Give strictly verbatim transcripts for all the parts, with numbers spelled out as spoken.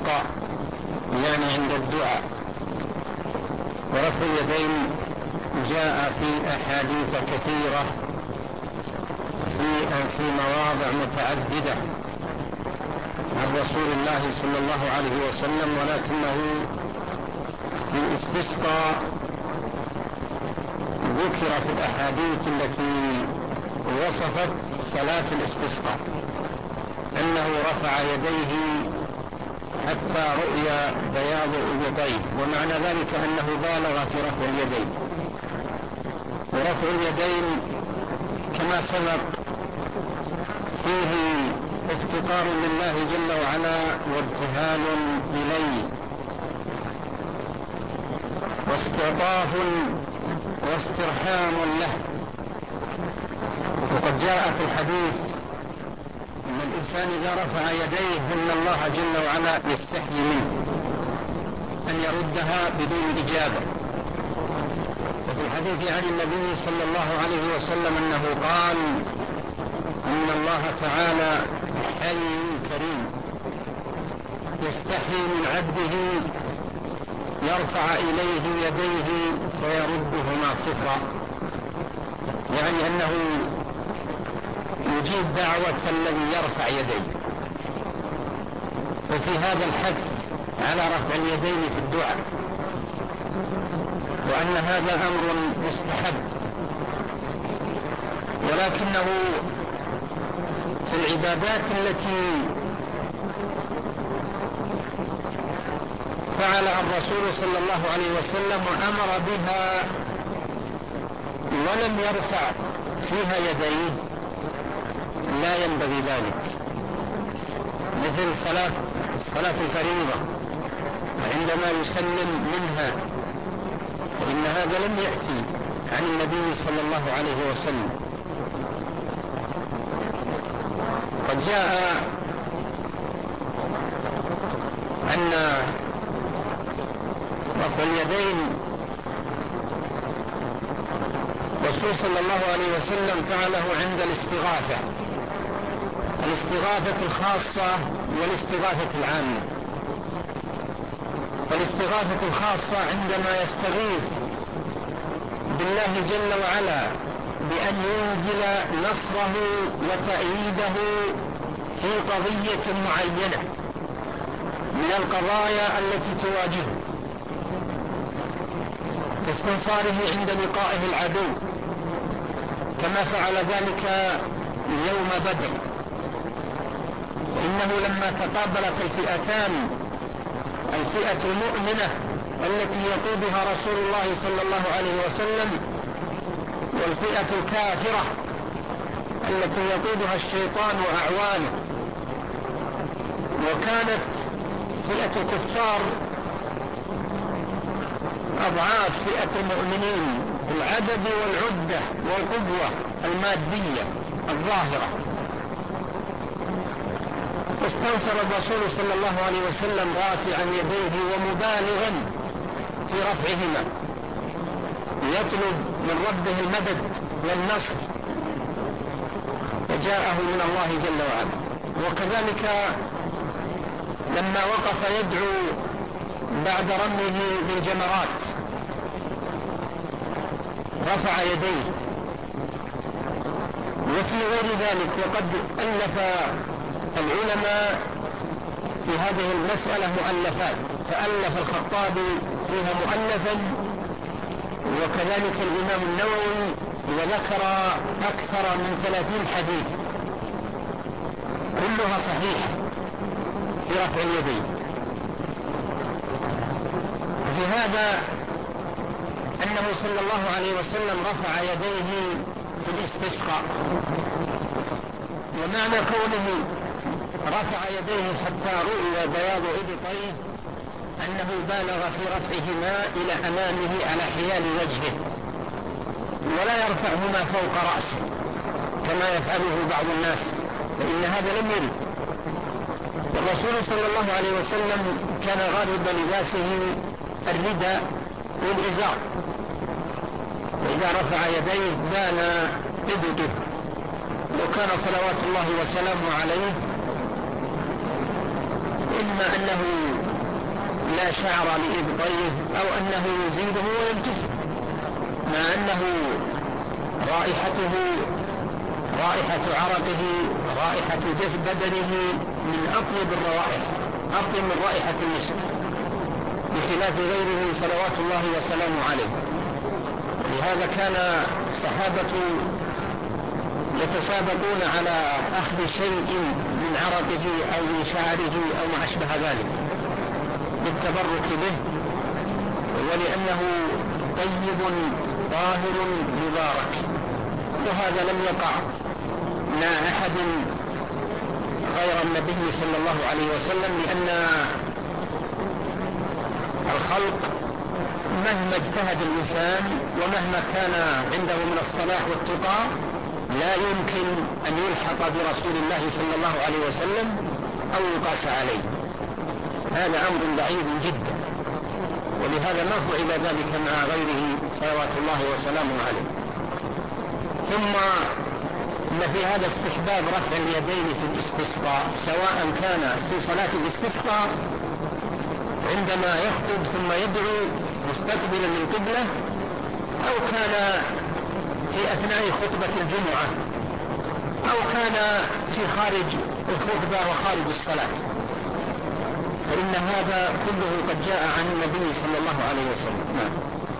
الاستسقاء، يعني عند الدعاء. ورفع اليدين جاء في أحاديث كثيرة في في مواضع متعددة عن رسول الله صلى الله عليه وسلم، ولكنه في الاستسقاء ذكر في الأحاديث التي وصفت صلاة الاستسقاء أنه رفع يديه حتى رؤي بياض إبطيه، ومعنى ذلك أنه بالغ في رفع اليدين. ورفع اليدين كما سبق فيه افتقار لله جل وعلا وابتهال إليه واستعطاف واسترحام له. وقد جاء في الحديث أن الإنسان إذا رفع يديه أن الله جل وعلا يستحيي منه أن يردها بدون إجابة. وفي الحديث عن النبي صلى الله عليه وسلم أنه قال إن الله تعالى حي كريم يستحيي من عبده يرفع إليه يديه فيردهما صفرا، يعني أنه يجيب دعوة الذي يرفع يديه. وفي هذا الحث على رفع اليدين في الدعاء، وأن هذا أمر مستحب، ولكنه في العبادات التي فعلها الرسول صلى الله عليه وسلم وأمر بها ولم يرفع فيها يديه لا ينبغي ذلك، مثل صلاة صلاة الفريضة عندما يسلم منها، فإن هذا لم يأتي عن النبي صلى الله عليه وسلم. قد جاء أن رفع اليدين الرسول صلى الله عليه وسلم فعله عند الاستغاثة، الاستغاثة الخاصة والاستغاثة العامة. فالاستغاثة الخاصة عندما يستغيث بالله جل وعلا بأن ينزل نصره وتأييده في قضية معينة من القضايا التي تواجهه، كاستنصاره عند لقائه العدو، كما فعل ذلك يوم بدر. إنه لما تقابلت الفئتان، الفئة المؤمنة التي يقودها رسول الله صلى الله عليه وسلم والفئة الكافرة التي يقودها الشيطان وأعوانه، وكانت فئة الكفار أضعاف فئة المؤمنين في العدد والعدة والقوة المادية الظاهرة. استنصر الرسول صلى الله عليه وسلم رافعا يديه ومبالغا في رفعهما، يطلب من ربه المدد والنصر، وجاءه من الله جل وعلا. وكذلك لما وقف يدعو بعد رميه بالجمرات رفع يديه. وفي غير ذلك وقد ألف العلماء في هذه المسألة مؤلفات، فألف الخطابي فيها مؤلفا، وكذلك الإمام النووي، وذكر أكثر من ثلاثين حديث كلها صحيحة في رفع اليدين. في هذا أنه صلى الله عليه وسلم رفع يديه في الاستسقاء، ومعنى كونه رفع يديه حتى رؤي بياض إبطيه أنه بالغ في رفعهما إلى أمامه على حيال وجهه، ولا يرفعهما فوق رأسه كما يفعله بعض الناس، فإن هذا لم يرد. الرسول صلى الله عليه وسلم كان غالب لباسه الرداء والإزار، وإذا رفع يديه بان إبطه، وكان صلوات الله وسلامه عليه إما أنه لا شعر لإبطيه أو أنه يزيده وينتفع، مع أنه رائحته رائحة عرقه رائحة جسد بدنه من أطيب الروائح، أطيب من رائحة المسك، بخلاف غيره صلوات الله وسلامه عليه. لهذا كان الصحابة يتسابقون على أخذ شيء من عرقه أو من شعره أو ما أشبه ذلك للتبرك به، ولأنه طيب طاهر مبارك. وهذا لم يقع مع أحد غير النبي صلى الله عليه وسلم، لأن الخلق مهما اجتهد الإنسان ومهما كان عنده من الصلاح والتقى لا يمكن أن يلحق برسول الله صلى الله عليه وسلم أو يقاس عليه. هذا أمر بعيد جدا، ولهذا ما فعل ذلك مع غيره صلوات الله وسلامه عليه. ثم إن في هذا استحباب رفع اليدين في الاستسقاء، سواء كان في صلاة الاستسقاء عندما يخطب ثم يدعو مستقبلا للقبلة، أو كان في أثناء خطبة الجمعة، أو كان في خارج الخطبة وخارج الصلاة، فإن هذا كله قد جاء عن النبي صلى الله عليه وسلم.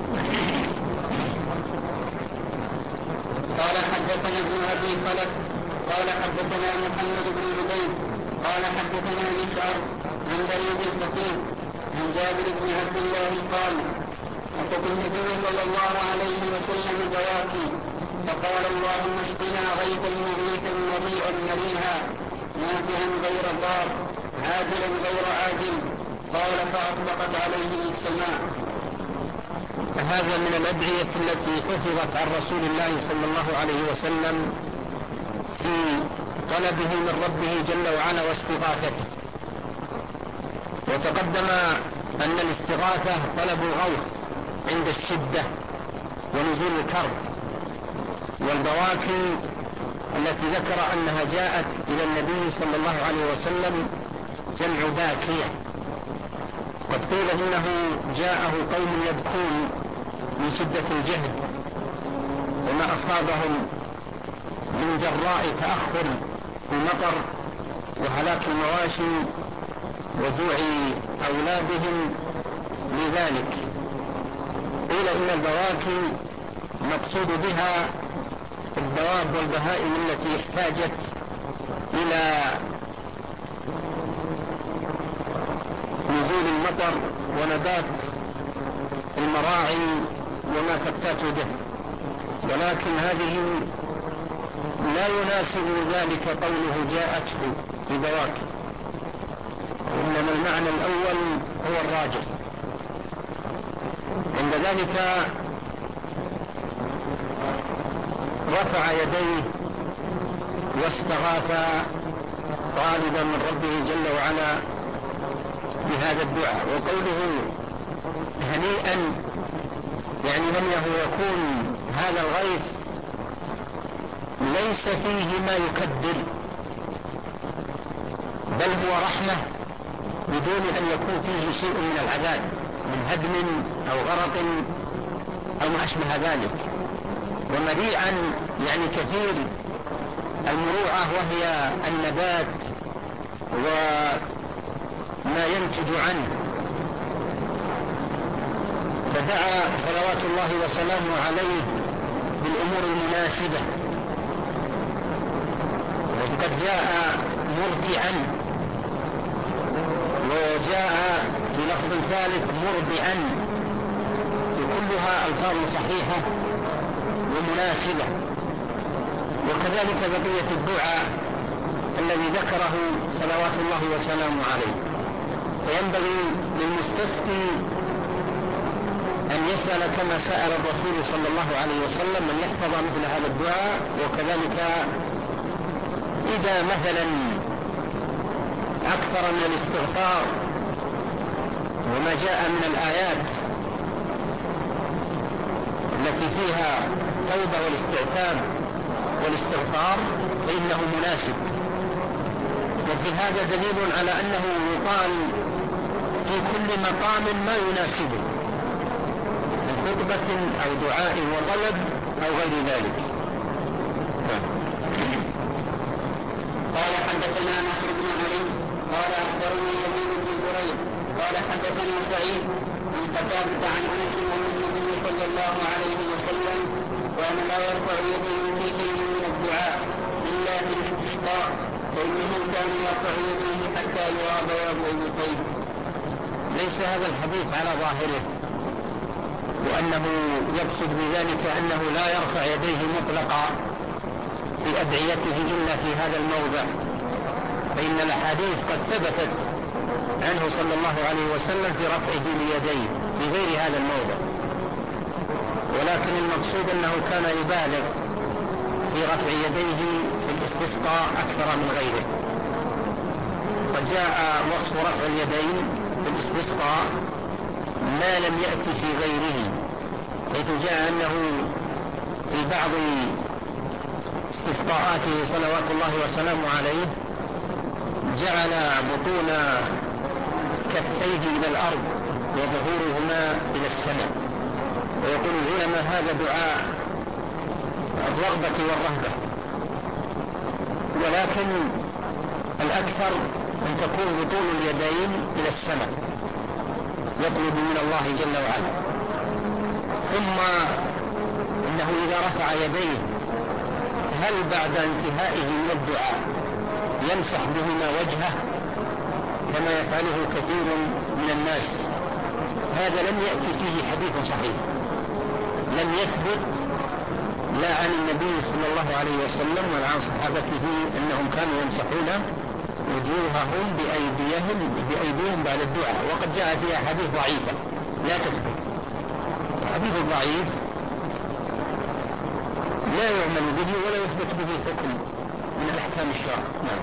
قال حدثنا ابن أبي خلف قال حدثنا محمد بن عبيد قال حدثنا مسعر عن بريد الفقيه عن جابر بن عبد الله قال: أتت النبي صلى الله عليه وسلم بواكي فقال: اللهم اشقنا غيثا مغيثا مريئا مريها نافعا غير ضار عاجلا غير عاجل. قال: فأطلقت عليهم السماء. هذا من الأدعية التي حفظت عن رسول الله صلى الله عليه وسلم في طلبه من ربه جل وعلا واستغاثته. وتقدم أن الاستغاثة طلب الغوث عند الشدة ونزول الكرب، والبواكي التي ذكر أنها جاءت إلى النبي صلى الله عليه وسلم جمع باكية. قد قيل إنه جاءه قوم يبكون من شدة الجهد وما أصابهم من جراء تأخر المطر وهلاك المواشي وجوع أولادهم لذلك. قيل إن البواكي مقصود بها الدواب والبهائم التي احتاجت إلى نزول المطر ونبات المراعي وما تبتات به، ولكن هذه لا يناسب ذلك قوله جاءته ببواكي، إنما المعنى الأول هو الراجح. عند ذلك رفع يديه واستغاث طالبا من ربه جل وعلا بهذا الدعاء. وقوله هنيئا يعني من يكون هذا الغيث ليس فيه ما يكدر، بل هو رحمة بدون أن يكون فيه شيء من العذاب من هدم أو غرق أو ما أشبه ذلك. ومريعا يعني كثير المروعة، وهي النبات وما ينتج عنه. فدعا صلوات الله وسلامه عليه بالأمور المناسبة. وقد جاء مرتعا، وجاء في لفظ ثالث مربعا، وكلها ألفاظ صحيحة ومناسبة. وكذلك بقية الدعاء الذي ذكره صلوات الله وسلامه عليه. فينبغي للمستسقي أن يسأل كما سأل الرسول صلى الله عليه وسلم أن يحفظ مثل هذا الدعاء. وكذلك إذا مثلا أكثر من الاستغفار وما جاء من الآيات التي فيها توبة والاستعتاب والاستغفار فإنه مناسب. وفي هذا دليل على أنه يقال في كل مقام ما يناسبه من خطبة أو دعاء وطلب أو غير ذلك. قال حدثنا نصر بن علي قال أخبرني يزيد بن زريع قال حدثنا سعيد عن قتادة عن أنس أن النبي صلى الله عليه وسلم كان لا يرفع يديه في حين من الدعاء إلا في الاستسقاء فإنه كان يرفع يديه حتى يرى بياض إبطيه. ليس هذا الحديث على ظاهره، وأنه يقصد بذلك أنه لا يرفع يديه مطلقا في أدعيته إلا في هذا الموضع، فإن الأحاديث قد ثبتت عنه صلى الله عليه وسلم في رفعه ليديه في غير هذا الموضع، ولكن المقصود أنه كان يبالغ في رفع يديه في الاستسقاء أكثر من غيره. قد جاء وصف رفع اليدين في الاستسقاء ما لم يأتي في غيره، حيث جاء أنه في بعض استسقاءاته صلوات الله وسلامه عليه جعل بطون كفيه إلى الأرض وظهورهما إلى السماء، ويقول العلماء هذا دعاء الرغبة والرهبة، ولكن الأكثر أن تكون بطون اليدين إلى السماء يطلب من الله جل وعلا. ثم إنه إذا رفع يديه هل بعد انتهائه من الدعاء يمسح بهما وجهه كما يفعله كثير من الناس؟ هذا لم يأتي فيه حديث صحيح، لم يثبت لا عن النبي صلى الله عليه وسلم ولا عن صحابته أنهم كانوا يمسحون وجوههم بأيديهم, بأيديهم بعد الدعاء، وقد جاء فيها حديث ضعيفة لا تثبت. الحديث الضعيف لا يعمل به ولا يثبت به حكم من الأحكام الشرع. نعم.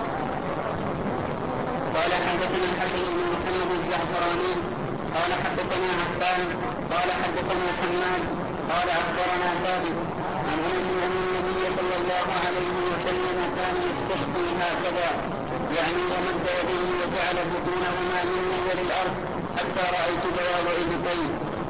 قال حدثنا الحسن بن محمد الزعفراني قال حدثنا عفان قال حدثنا حماد قال أخبرنا ثابت عن أنس أن النبي صلى الله عليه وسلم كان يستسقي هكذا، يعني ومد يديه وجعل بطونهما من نزل الأرض حتى رأيت بياض إبطيه.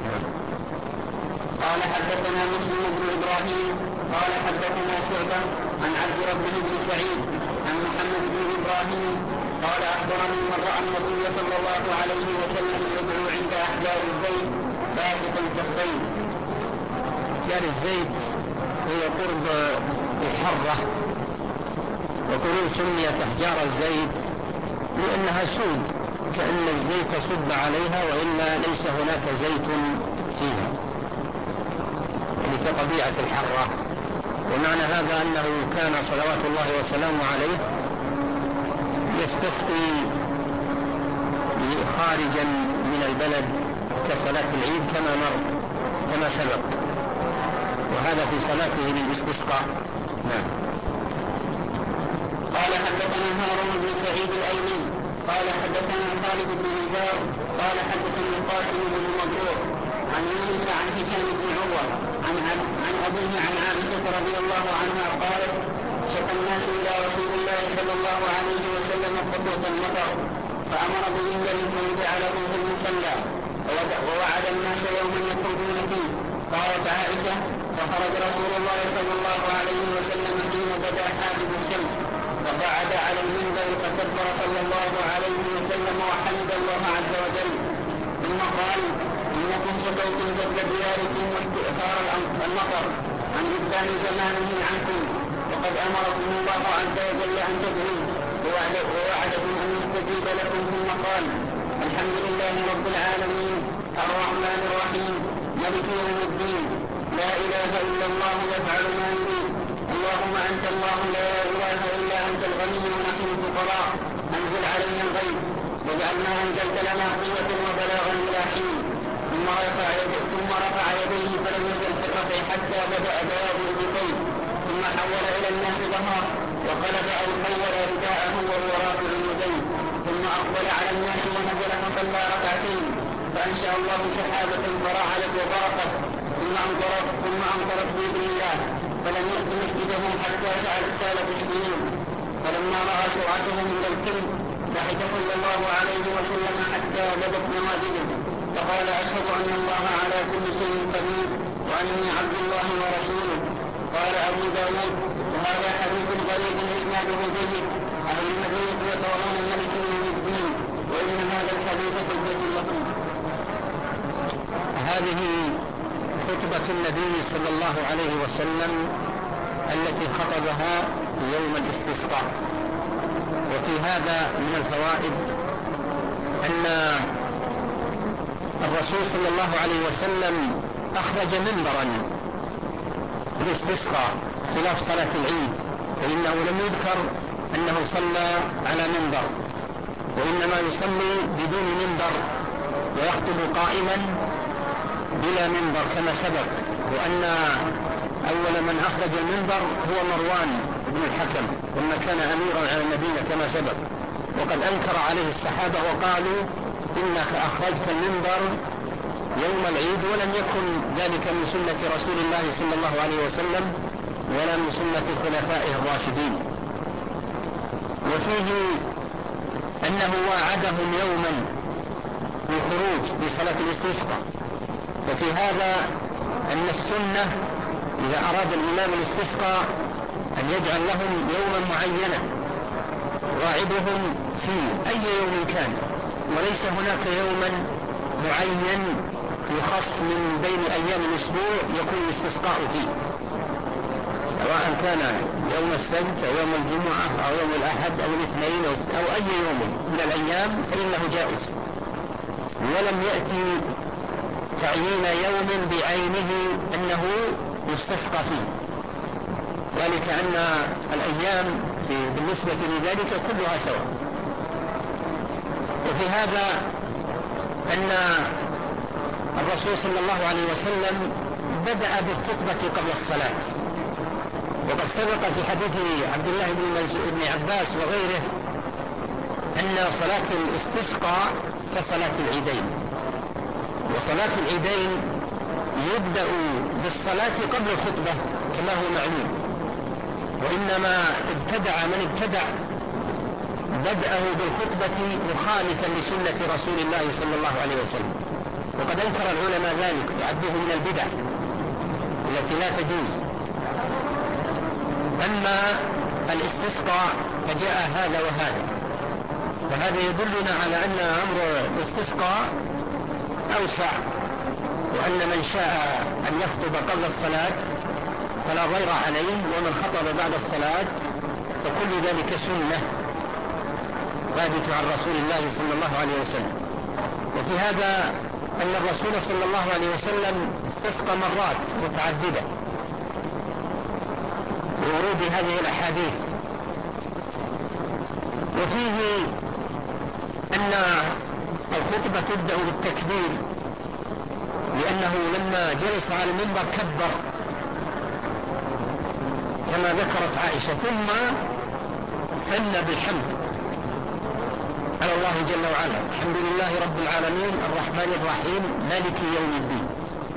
قال حدثنا مسلم بن إبراهيم قال حدثنا شعبة عن عبد ربه بن سعيد عن محمد بن إبراهيم قال أخبرني من رأى النبي صلى الله عليه وسلم يدعو عند أحجار الزيت باسط الكفين. أحجار الزيت هو قرب الحرة، وقالوا سميت أحجار الزيت لأنها سود كأن الزيت صب عليها وإلا ليس هناك زيت فيها، يعني كطبيعة الحرة. ومعنى هذا أنه كان صلوات الله وسلامه عليه يستسقي خارجا من البلد كصلاة العيد كما مر كما سبق، وهذا في صلاته للاستسقاء. نعم. قال حدثنا هارون بن سعيد الأيلي قال حدثنا خالد بن نزار قال حدثنا القاسم بن مبروك عن يونس عن هشام بن عروة عن عن أبيه عن عائشة رضي الله عنها قالت شكى الناس إلى رسول الله صلى الله عليه وسلم قطوة المطر فأمر بمنبر فجعله في المصلى ووعد الناس يوما يخرجون فيه. قالت عائشة فخرج رسول الله صلى الله عليه وسلم حين بدا حاجب الشمس فقعد على المنبر فكبر صلى الله عليه وسلم وحمد الله عز وجل، ثم قال إنكم شكوتم جد دياركم واستئخار المطر عن إبدال زمانه عنكم، وقد أمركم الله عز وجل أن تدعوا ووعدكم أن يستجيب لكم، ثم قال الحمد لله رب العالمين الرحمن الرحيم ملك يوم الدين لا إله إلا الله يفعل ما يريد، اللهم أنت الله لا إله إلا أنت الغني ونحن الفقراء، أنزل علينا الغيث واجعل ما أنزلت لنا قوة وبلاغا إلى حين. ثم رفع يديه ثم رفع يديه فلم يزل في الرفع حتى بدأ بياض إبطيه، ثم حول إلى الناس ظهره وقلب أو حول رداءه وهو رافع يديه، ثم أقبل على الناس ونزل فصلى ركعتين فأنشأ الله سحابة فرعلت وبرقت ثم أمطرت ثم أمطرت بإذن الله فلم يأت مسجدهم حتى سالت السنين. فلما رأى سرعتهم إلى الكلب ضحك صلى الله عليه وسلم حتى حتى بدت نواجذه فقال أشهد أن الله على كل شيء قدير وأني عبد الله ورسوله. قال أبو داود وهذا حديث غريب إسناده جيد. أهل المدينة يقرؤون ملك يوم الدين وإن هذا الحديث حجة لكم. هذه خطبة النبي صلى الله عليه وسلم التي خطبها يوم الاستسقاء. وفي هذا من الفوائد أن الرسول صلى الله عليه وسلم أخرج منبرا الاستسقاء خلاف صلاة العيد، فإنه لم يذكر أنه صلى على منبر، وإنما يصلي بدون منبر ويخطب قائما بلا منبر كما سبق. وأن أول من أخرج المنبر هو مروان بن الحكم لما كان أميرا على المدينة كما سبق، وقد أنكر عليه الصحابة وقالوا إنك أخرجت المنبر يوم العيد، ولم يكن ذلك من سنة رسول الله صلى الله عليه وسلم ولا من سنة خلفائه الراشدين. وفيه أنه واعدهم يوما بالخروج بصلاة الاستسقاء. وفي هذا أن السنة إذا أراد الإمام الاستسقاء أن يجعل لهم يوما معينا واعدهم فيه أي يوم كان، وليس هناك يوما معين يخص من بين أيام الأسبوع يكون الاستسقاء فيه، سواء كان يوم السبت أو يوم الجمعة أو يوم الأحد أو الاثنين أو أي يوم من الأيام فإنه جائز. ولم يأتي تعيين يوم بعينه أنه يستسقى فيه، ذلك أن الأيام بالنسبة لذلك كلها سواء. وفي هذا أن الرسول صلى الله عليه وسلم بدأ بالخطبة قبل الصلاة، وقد سبق في حديث عبد الله بن عباس وغيره أن صلاة الاستسقاء كصلاة العيدين، وصلاة العيدين يبدأ بالصلاة قبل الخطبة كما هو معلوم، وإنما ابتدع من ابتدع بدأه بالخطبة مخالفا لسنة رسول الله صلى الله عليه وسلم، وقد أنكر العلماء ذلك وعدوه من البدع التي لا تجوز. أما الاستسقاء فجاء هذا وهذا، وهذا يدلنا على أن أمر الاستسقاء أوسع، وأن من شاء أن يخطب قبل الصلاة فلا ضير عليه، ومن خطب بعد الصلاة فكل ذلك سنة ثابت عن رسول الله صلى الله عليه وسلم. وفي هذا أن الرسول صلى الله عليه وسلم استسقى مرات متعددة بورود هذه الأحاديث. وفيه أن الخطبة تبدأ بالتكبير، لأنه لما جلس على المنبر كبر كما ذكرت عائشة، ثم ثنى بالحمد على الله جل وعلا: الحمد لله رب العالمين الرحمن الرحيم مالك يوم الدين.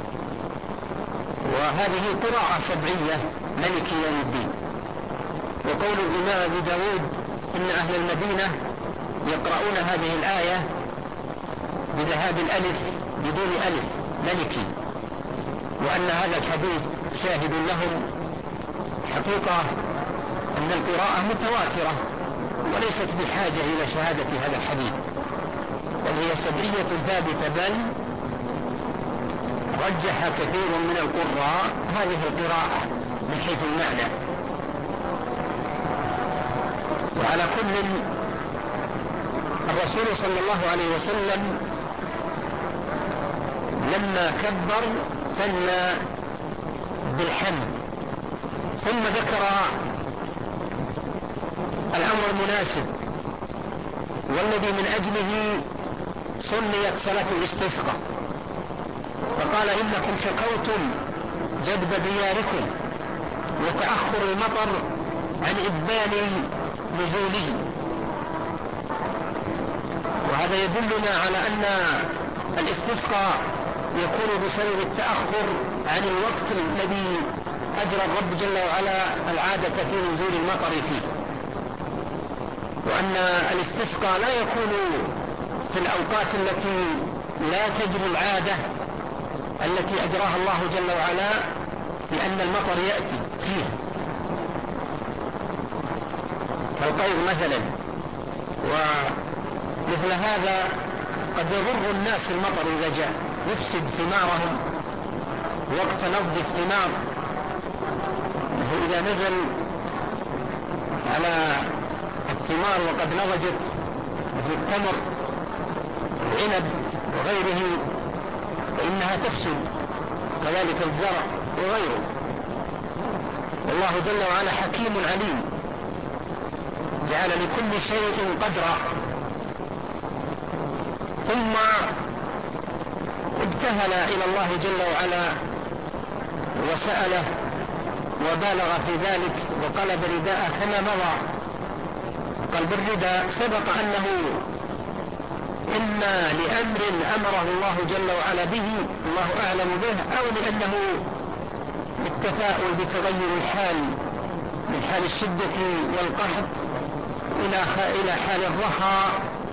وهذه قراءة سبعية مالك يوم الدين. وقول الإمام أبي داود إن أهل المدينة يقرؤون هذه الآية بذهاب الألف بدون ألف ملكي، وأن هذا الحديث شاهد لهم. حقيقة أن القراءة متواترة وليست بحاجة إلى شهادة هذا الحديث، بل هي سبعية ثابتة، بل رجح كثير من القراء هذه القراءة من حيث المعنى. وعلى كل الرسول صلى الله عليه وسلم لما كبر ثنى بالحمد، ثم ذكر الأمر المناسب والذي من أجله سميت صلاة الاستسقاء، فقال: إنكم شكوتم جدب دياركم وتأخر المطر عن إبان نزوله. وهذا يدلنا على أن الاستسقاء يكون بسبب التأخر عن الوقت الذي أجرى الرب جل وعلا العادة في نزول المطر فيه، وأن الاستسقاء لا يكون في الأوقات التي لا تجري العادة التي أجراها الله جل وعلا بأن المطر يأتي فيها، كالقيض مثلا. ومثل هذا قد يضر الناس المطر إذا جاء، يفسد ثمارهم وقت نضج الثمار. إذا نزل على الثمار وقد نضجت مثل التمر العنب وغيره فإنها تفسد، كذلك الزرع وغيره. والله جل وعلا حكيم عليم، جعل لكل شيء قدرا. ثم ابتهل إلى الله جل وعلا وسأله وبالغ في ذلك وقلب رداءه كما مضى. قلب الرداء سبق أنه إما لأمر أمره الله جل وعلا به الله أعلم به، أو لأنه للتفاؤل بتغير الحال من حال الشدة والقحط إلى حال الرخاء،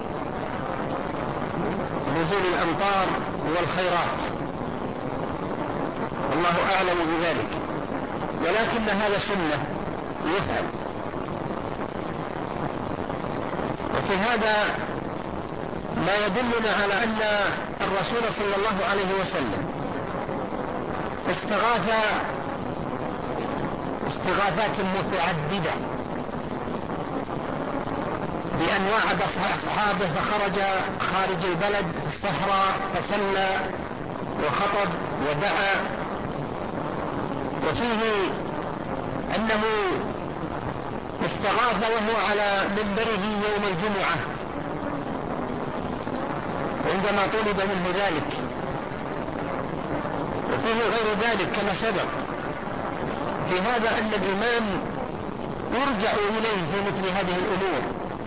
نزول الأمطار والخيرات، الله أعلم بذلك. ولكن هذا سنة يفعل. وفي هذا ما يدلنا على أن الرسول صلى الله عليه وسلم استغاث استغاثات متعددة بأن وعد أصحابه فخرج خارج البلد في الصحراء فصلى وخطب ودعا. وفيه أنه استغاث وهو على منبره يوم الجمعة عندما طلب منه ذلك. وفيه غير ذلك كما سبق. في هذا أن الإمام يرجع إليه في مثل هذه الأمور.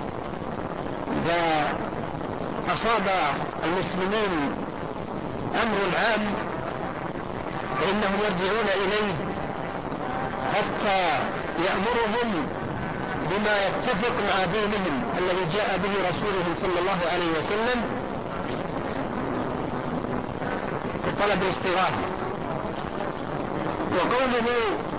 إذا أصاب المسلمين أمر عام فإنهم يرجعون إليه حتى يأمرهم بما يتفق مع دينهم الذي جاء به رسولهم صلى الله عليه وسلم في طلب الاستغاثة. وقوله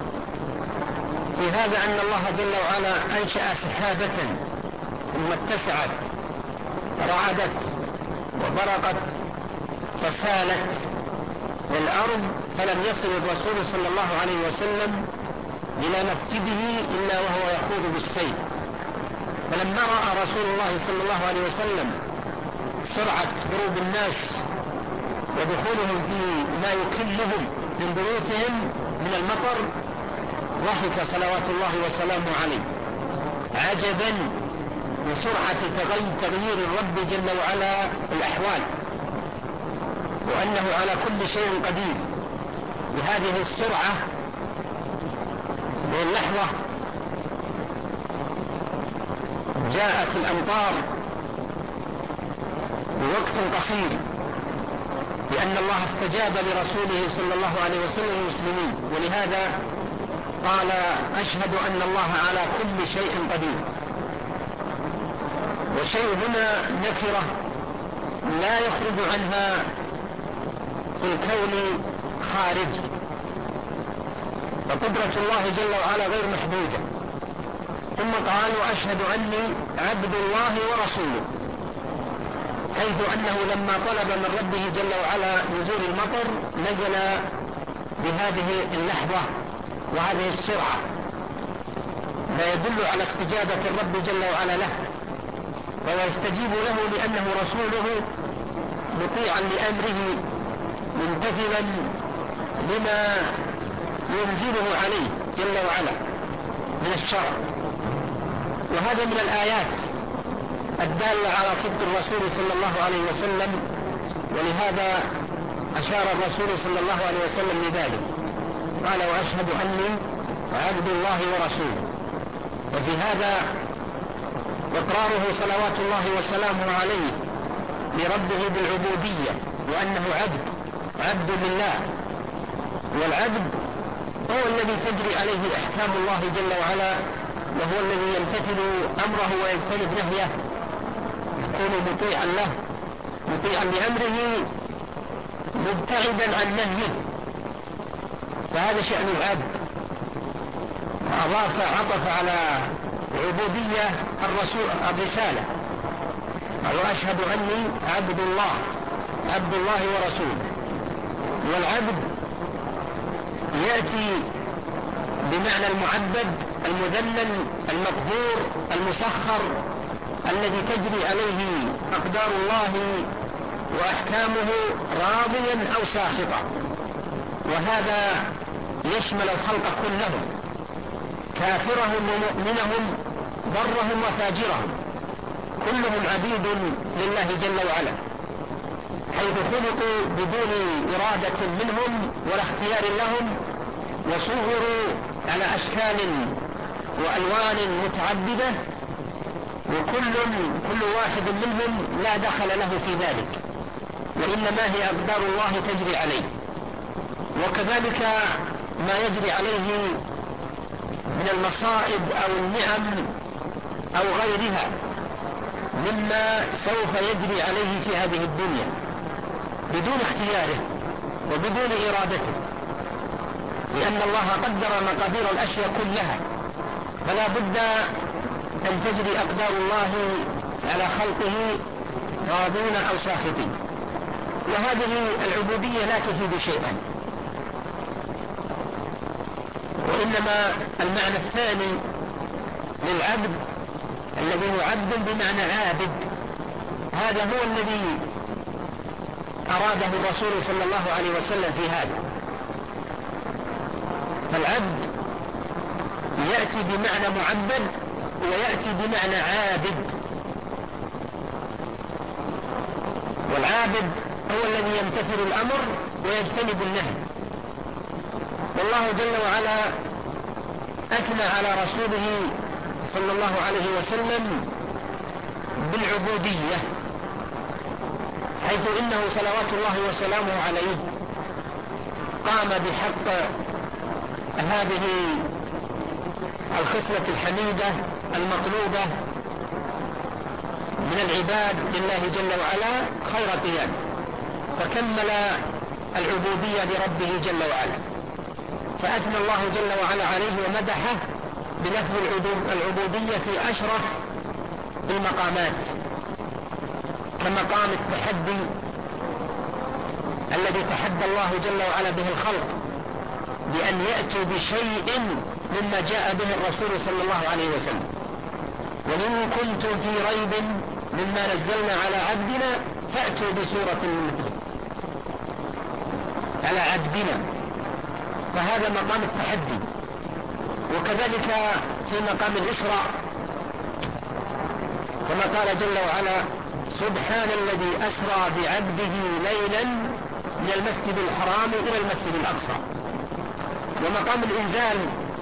في هذا أن الله جل وعلا أنشأ سحابة ثم اتسعت رعدت وبرقت فسالت الأرض فلم يصل الرسول صلى الله عليه وسلم إلى مسجده إلا وهو يخوض بالسيف. فلما رأى رسول الله صلى الله عليه وسلم سرعة هروب الناس ودخولهم في ما يكلهم من بيوتهم من المطر ضحك صلوات الله وسلامه عليه عجبا بسرعة تغيير الرب جل وعلا الأحوال، وأنه على كل شيء قدير. بهذه السرعة واللحظة جاءت الأمطار بوقت قصير، لأن الله استجاب لرسوله صلى الله عليه وسلم المسلمين. ولهذا قال أشهد أن الله على كل شيء قدير. وشيء هنا نكرة لا يخرج عنها في الكون خارج، وقدرة الله جل وعلا غير محدودة. ثم قال وأشهد أني عبد الله ورسوله، حيث أنه لما طلب من ربه جل وعلا نزول المطر نزل بهذه اللحظة وهذه السرعة، ما يدل على استجابة الرب جل وعلا له، فهو يستجيب له لأنه رسوله مطيعا لأمره ممتثلا لما ينزله عليه جل وعلا من الشرع. وهذا من الآيات الدالة على صدق الرسول صلى الله عليه وسلم، ولهذا أشار الرسول صلى الله عليه وسلم لذلك، قال وأشهد أني عبد الله ورسوله. وفي هذا إقراره صلوات الله وسلامه عليه لربه بالعبودية، وأنه عبد عبد لله. والعبد هو الذي تجري عليه أحكام الله جل وعلا، وهو الذي يمتثل أمره ويجتنب نهيه، يكون مطيعا له مطيعا لأمره مبتعدا عن نهيه، فهذا شأن العبد. أضاف عطف على العبودية الرسول الرسالة، وأشهد أني عبد الله عبد الله ورسوله. والعبد يأتي بمعنى المعبد المذلل المقهور المسخر الذي تجري عليه أقدار الله وأحكامه راضيا أو ساخطا، وهذا يشمل الخلق كلهم، كافرهم ومؤمنهم، برهم وفاجرهم، كلهم عبيد لله جل وعلا، حيث خلقوا بدون إرادة منهم ولا اختيار لهم، وصوروا على أشكال وألوان متعددة، وكل كل واحد منهم لا دخل له في ذلك، وإنما هي أقدار الله تجري عليه. وكذلك ما يجري عليه من المصائب أو النعم أو غيرها مما سوف يجري عليه في هذه الدنيا بدون اختياره وبدون إرادته، لأن الله قدر مقادير الأشياء كلها، فلا بد أن تجري أقدار الله على خلقه راضين أو ساخطين. وهذه العبودية لا تفيد شيئا، وإنما المعنى الثاني للعبد الذي هو عبد بمعنى عابد، هذا هو الذي أراده الرسول صلى الله عليه وسلم في هذا. فالعبد يأتي بمعنى معبد ويأتي بمعنى عابد، والعابد هو الذي يمتثل الأمر ويجتنب النهي. والله جل وعلا أثنى على رسوله صلى الله عليه وسلم بالعبودية، حيث إنه صلوات الله وسلامه عليه قام بحق هذه الخصلة الحميدة المطلوبة من العباد لله جل وعلا خير قيام، فكمل العبودية لربه جل وعلا، فأثنى الله جل وعلا عليه ومدحه بلفظ العبودية في أشرف المقامات، كمقام التحدي الذي تحدى الله جل وعلا به الخلق بأن يأتوا بشيء مما جاء به الرسول صلى الله عليه وسلم. وإن كنتم في ريب مما نزلنا على عبدنا فأتوا بسورة من مثله على عبدنا، فهذا مقام التحدي. وكذلك في مقام الإسراء كما قال جل وعلا: سبحان الذي أسرى بعبده ليلا من المسجد الحرام إلى المسجد الأقصى. ومقام الإنزال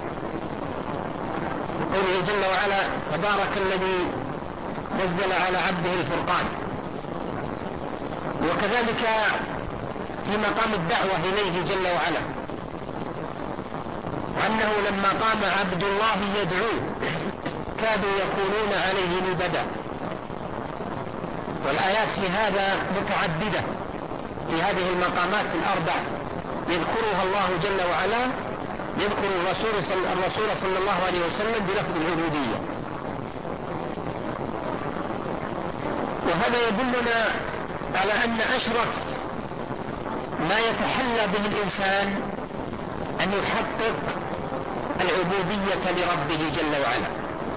قوله جل وعلا: تبارك الذي نزل على عبده الفرقان. وكذلك في مقام الدعوة إليه جل وعلا، وأنه لما قام عبد الله يدعوه كادوا يكونون عليه لبدا. والآيات في هذا متعددة في هذه المقامات الأربع يذكرها الله جل وعلا، يذكر الرسول صلى, الرسول صلى الله عليه وسلم بلفظ العبودية. وهذا يدلنا على أن أشرف ما يتحلى به الإنسان أن يحقق العبودية لربه جل وعلا،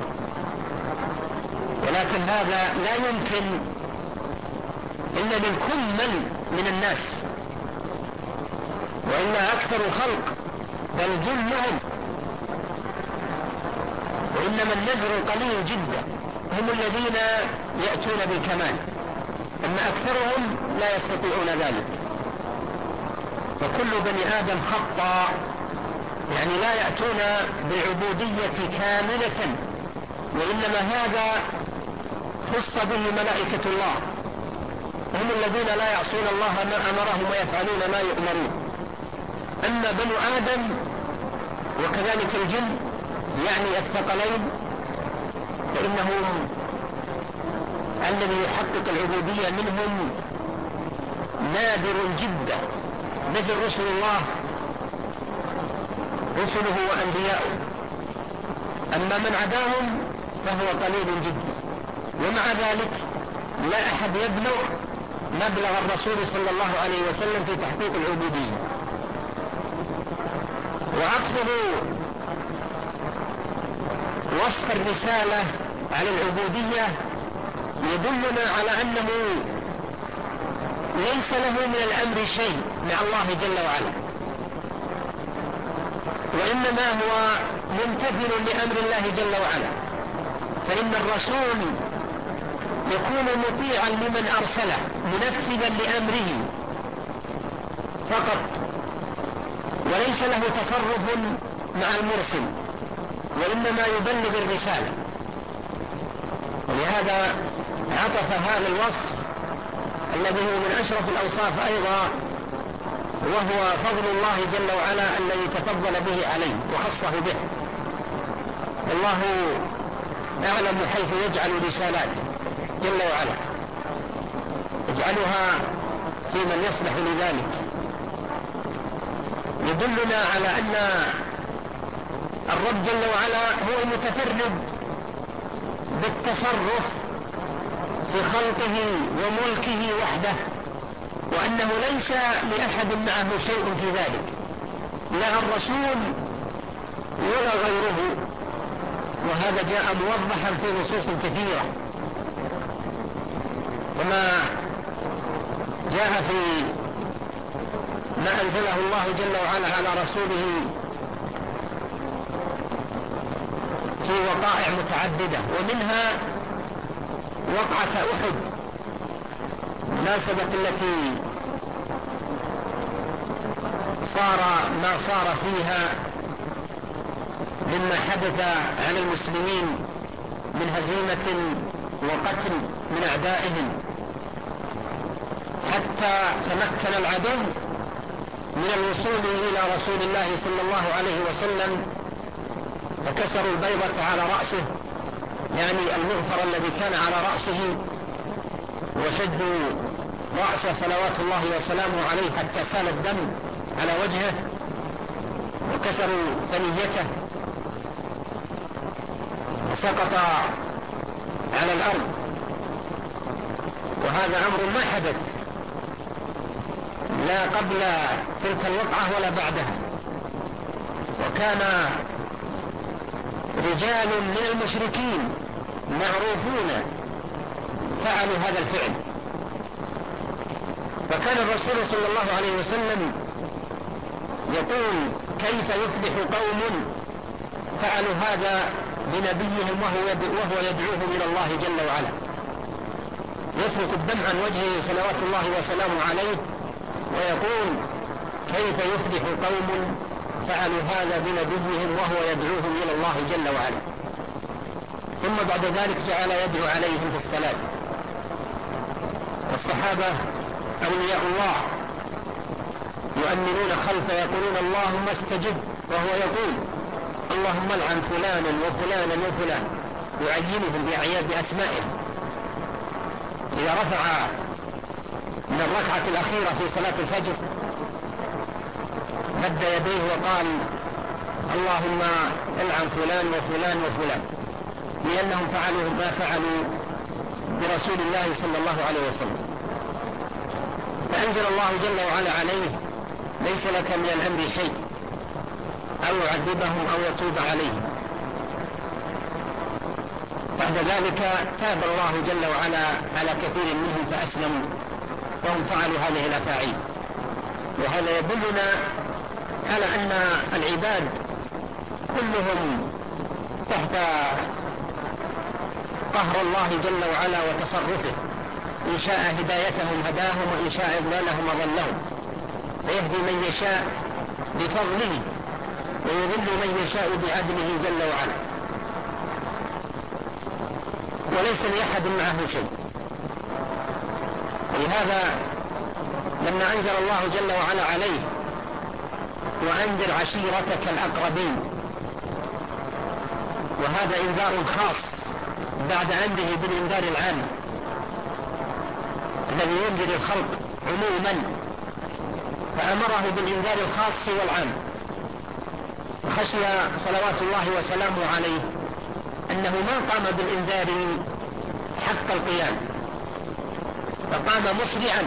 ولكن هذا لا يمكن إلا للكمل من الناس، وإلا أكثر الخلق بل جلهم، وإنما النزر القليل جدا هم الذين يأتون بالكمال، أما أكثرهم لا يستطيعون ذلك. فكل بني آدم خطأ، يعني لا يأتون بالعبودية كاملة، وإنما هذا خص به ملائكة الله، هم الذين لا يعصون الله ما أمرهم ويفعلون ما يؤمرون. أما بنو آدم وكذلك الجن يعني الثقلين فإنهم الذي يحقق العبودية منهم نادر جدا مثل رسل الله رسله وأنبياؤه، أما من عداهم فهو قليل جدا. ومع ذلك لا أحد يبلغ مبلغ الرسول صلى الله عليه وسلم في تحقيق العبودية. وعطفه وصف الرسالة على العبودية يدلنا على أنه ليس له من الأمر شيء مع الله جل وعلا، وإنما هو ممتثل لأمر الله جل وعلا. فإن الرسول يكون مطيعا لمن أرسله منفذا لأمره فقط، وليس له تصرف مع المرسل، وإنما يبلغ الرسالة. ولهذا عطف هذا الوصف الذي هو من أشرف الأوصاف أيضا، وهو فضل الله جل وعلا الذي تفضل به عليه وخصه به. الله أعلم حيث يجعل رسالاته جل وعلا، يجعلها في من يصلح لذلك. يدلنا على أن الرب جل وعلا هو المتفرد بالتصرف في خلقه وملكه وحده، وأنه ليس لأحد معه شيء في ذلك، لا الرسول ولا غيره. وهذا جاء موضحا في نصوص كثيرة، كما جاء في ما أنزله الله جل وعلا على رسوله في وقائع متعددة، ومنها وقعة أحد، مناسبة التي صار ما صار فيها مما حدث عن المسلمين من هزيمة وقتل من أعدائهم، حتى تمكن العدو من الوصول إلى رسول الله صلى الله عليه وسلم، فكسروا البيضة على رأسه، يعني المغفر الذي كان على رأسه، وشدوا رأسه صلوات الله وسلامه عليه حتى سال الدم على وجهه، وكسروا ثنيته وسقط على الأرض. وهذا أمر ما حدث لا قبل تلك الوقعة ولا بعدها. وكان رجال من المشركين معروفون فعلوا هذا الفعل، فكان الرسول صلى الله عليه وسلم يقول: كيف يفلح قوم فعلوا هذا بنبيهم وهو يدعوهم إلى الله جل وعلا. يسرق الدم عن وجهه صلوات الله وسلامه عليه ويقول: كيف يفلح قوم فعلوا هذا بنبيهم وهو يدعوهم إلى الله جل وعلا. ثم بعد ذلك جعل يدعو عليهم في الصلاة. والصحابة أولياء الله يؤمنون خلفه يقولون: اللهم استجب، وهو يقول: اللهم العن فلانا وفلانا وفلان، يعينهم بأعياد بأسمائهم. إذا رفع من الركعة الأخيرة في صلاة الفجر مد يديه وقال: اللهم العن فلان وفلان وفلان، لأنهم فعلوا ما فعلوا برسول الله صلى الله عليه وسلم. فأنزل الله جل وعلا عليه: ليس لك من الأمر شيء، أو يعذبهم أو يتوب عليهم. بعد ذلك تاب الله جل وعلا على كثير منهم فأسلموا وهم فعلوا هذه الأفاعيل. وهذا يدلنا على أن العباد كلهم تحت قهر الله جل وعلا وتصرفه، إن شاء هدايتهم هداهم، وإن شاء إضلالهم أضلهم، فيهدي من يشاء بفضله ويضل من يشاء بعدله جل وعلا، وليس لأحد معه شيء. ولهذا لما أنزل الله جل وعلا عليه: وأنذر عشيرتك الأقربين، وهذا إنذار خاص بعد أمره بالإنذار العام الذي ينذر الخلق عموما، فأمره بالإنذار الخاص والعام. وخشي صلوات الله وسلامه عليه أنه ما قام بالإنذار حق القيام، فقام مسرعا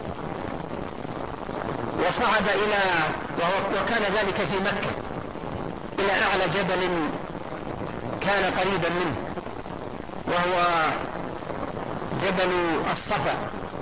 وصعد إلى، وكان ذلك في مكة، إلى أعلى جبل كان قريبا منه، وهو جبل الصفا،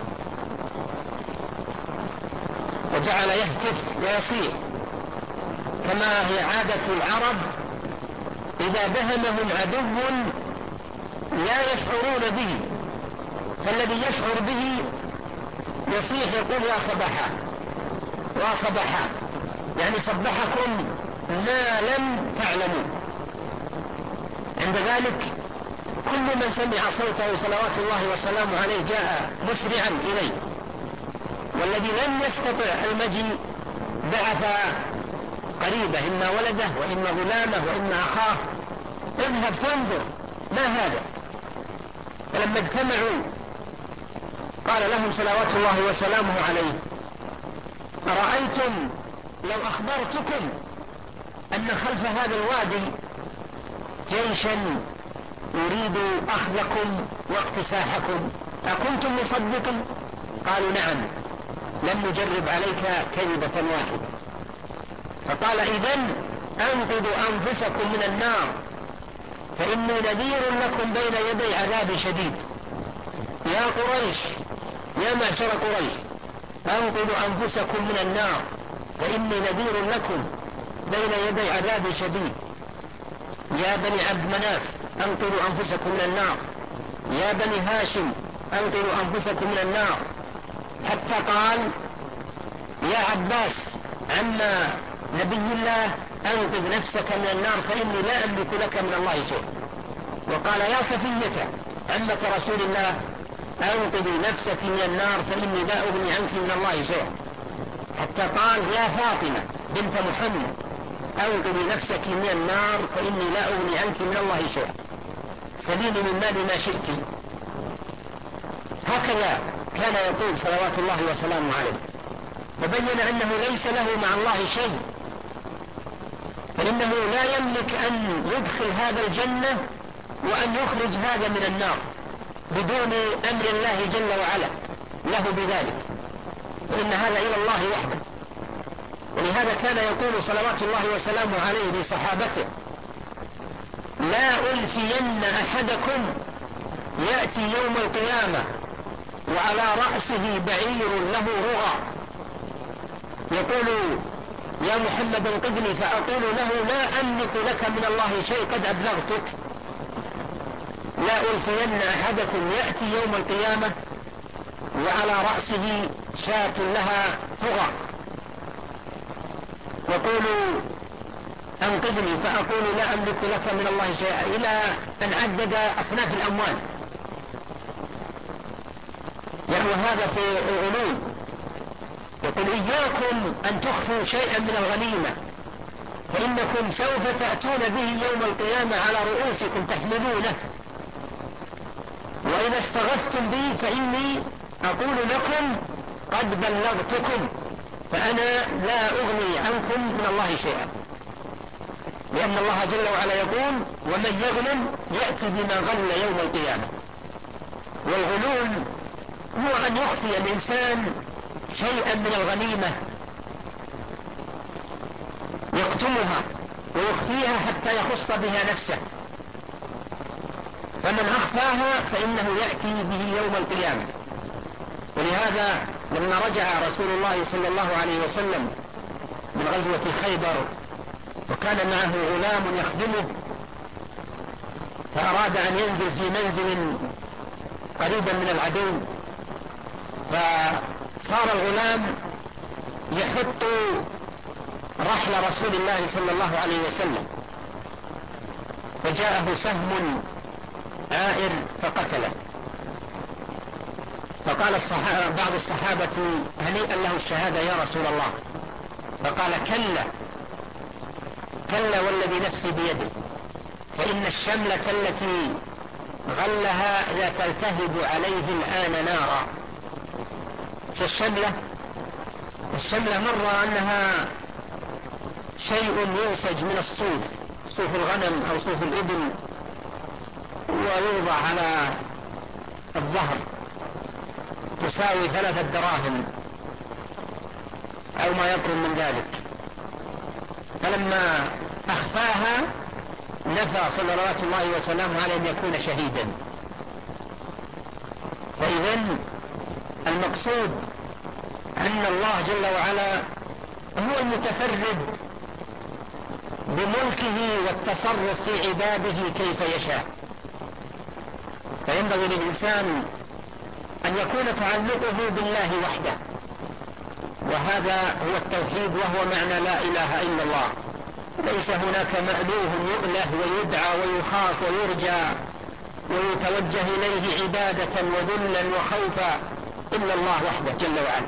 وجعل يهتف ويصيح كما هي عادة العرب إذا دهمهم عدو لا يشعرون به، فالذي يشعر به يصيح يقول يا صباحا وصباحا، يعني صبحكم ما لم تعلموا. عند ذلك كل من سمع صوته صلوات الله وسلامه عليه جاء مسرعا إليه، والذي لم يستطع المجيء بعث قريبه، إما ولده وإما غلامه وإما أخاه، اذهب فانظر ما هذا. فلما اجتمعوا قال لهم صلوات الله وسلامه عليه: أرأيتم لو أخبرتكم أن خلف هذا الوادي جيشا يريد أخذكم واقتساحكم أكنتم مصدقين؟ قالوا: نعم، لم نجرب عليك كذبة واحدة. فقال: إذن أنقذوا أنفسكم من النار، فإني نذير لكم بين يدي عذاب شديد. يا قريش، يا معشر قريش، أنقذوا أنفسكم من النار، فإني نذير لكم بين يدي عذاب شديد. يا بني عبد مناف، أنقذوا أنفسكم من النار. يا بني هاشم، أنقذوا أنفسكم من النار. حتى قال: يا عباس عم نبي الله، أنقذ نفسك من النار فإني لا أملك لك من الله شيء. وقال: يا صفية عمة رسول الله، أنقذي نفسك من النار فإني لا أغني عنك من الله شيء. حتى قال: يا فاطمة بنت محمد، أنقذي نفسك من النار فإني لا أغني عنك من الله شيء، سليني من مال ما شئت. هكذا كان يقول صلوات الله وسلامه عليه، وبين أنه ليس له مع الله شيء، فإنه لا يملك أن يدخل هذا الجنة وأن يخرج هذا من النار بدون أمر الله جل وعلا له بذلك، وإن هذا إلى الله وحده. ولهذا كان يقول صلوات الله وسلامه عليه لصحابته: لا ألفين أحدكم يأتي يوم القيامة وعلى رأسه بعير له رغى، يقول: يا محمد انقذني، فأقول له: لا أملك لك من الله شيء، قد أبلغتك. لا ألفين أحدكم يأتي يوم القيامة وعلى رأسه شاة لها رغى، يقول: انقذني، فأقول: لا أملك لك من الله شيء، إلى أن عدد أصناف الأموال. يعني هذا في الغلول. يقول: إياكم أن تخفوا شيئا من الغنيمة، فإنكم سوف تأتون به يوم القيامة على رؤوسكم تحملونه، وإذا استغثتم بي فإني أقول لكم قد بلغتكم، فأنا لا أغني عنكم من الله شيئا. لأن الله جل وعلا يقول: ومن يغلل يأتي بما غل يوم القيامة. والغلول هو أن يخفي الإنسان شيئا من الغنيمة، يكتمها ويخفيها حتى يخص بها نفسه، فمن أخفاها فإنه يأتي به يوم القيامة. ولهذا لما رجع رسول الله صلى الله عليه وسلم من غزوة خيبر وكان معه غلام يخدمه، فأراد أن ينزل في منزل قريبا من العدو، فصار الغلام يحط رحل رسول الله صلى الله عليه وسلم، فجاءه سهم عائر فقتله. فقال الصحابة بعض الصحابة: هنيئا له الشهادة يا رسول الله. فقال: كلا كلا والذي نفسي بيده، فإن الشملة التي غلها لا تلتهب عليه الآن نارا. كالشملة. الشملة مرة أنها شيء ينسج من الصوف، صوف الغنم أو صوف الإبل، ويوضع على الظهر، تساوي ثلاثة دراهم أو ما يقرب من ذلك. فلما أخفاها نفى صلوات الله وسلامه عليه أن يكون شهيدا. فإذن المقصود أن الله جل وعلا هو المتفرد بملكه والتصرف في عباده كيف يشاء، فينبغي للإنسان أن يكون تعلقه بالله وحده، وهذا هو التوحيد وهو معنى لا إله إلا الله. ليس هناك مألوه يؤله ويدعى ويخاف ويرجى ويتوجه إليه عبادة وذلا وخوفا إلا الله وحده جل وعلا.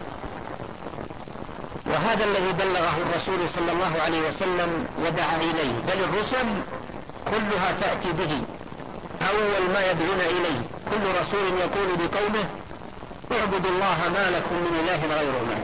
وهذا الذي بلغه الرسول صلى الله عليه وسلم ودعا إليه، بل الرسل كلها تأتي به أول ما يدعون إليه. كل رسول يقول بقوله اعبدوا الله ما لكم من إله غيره.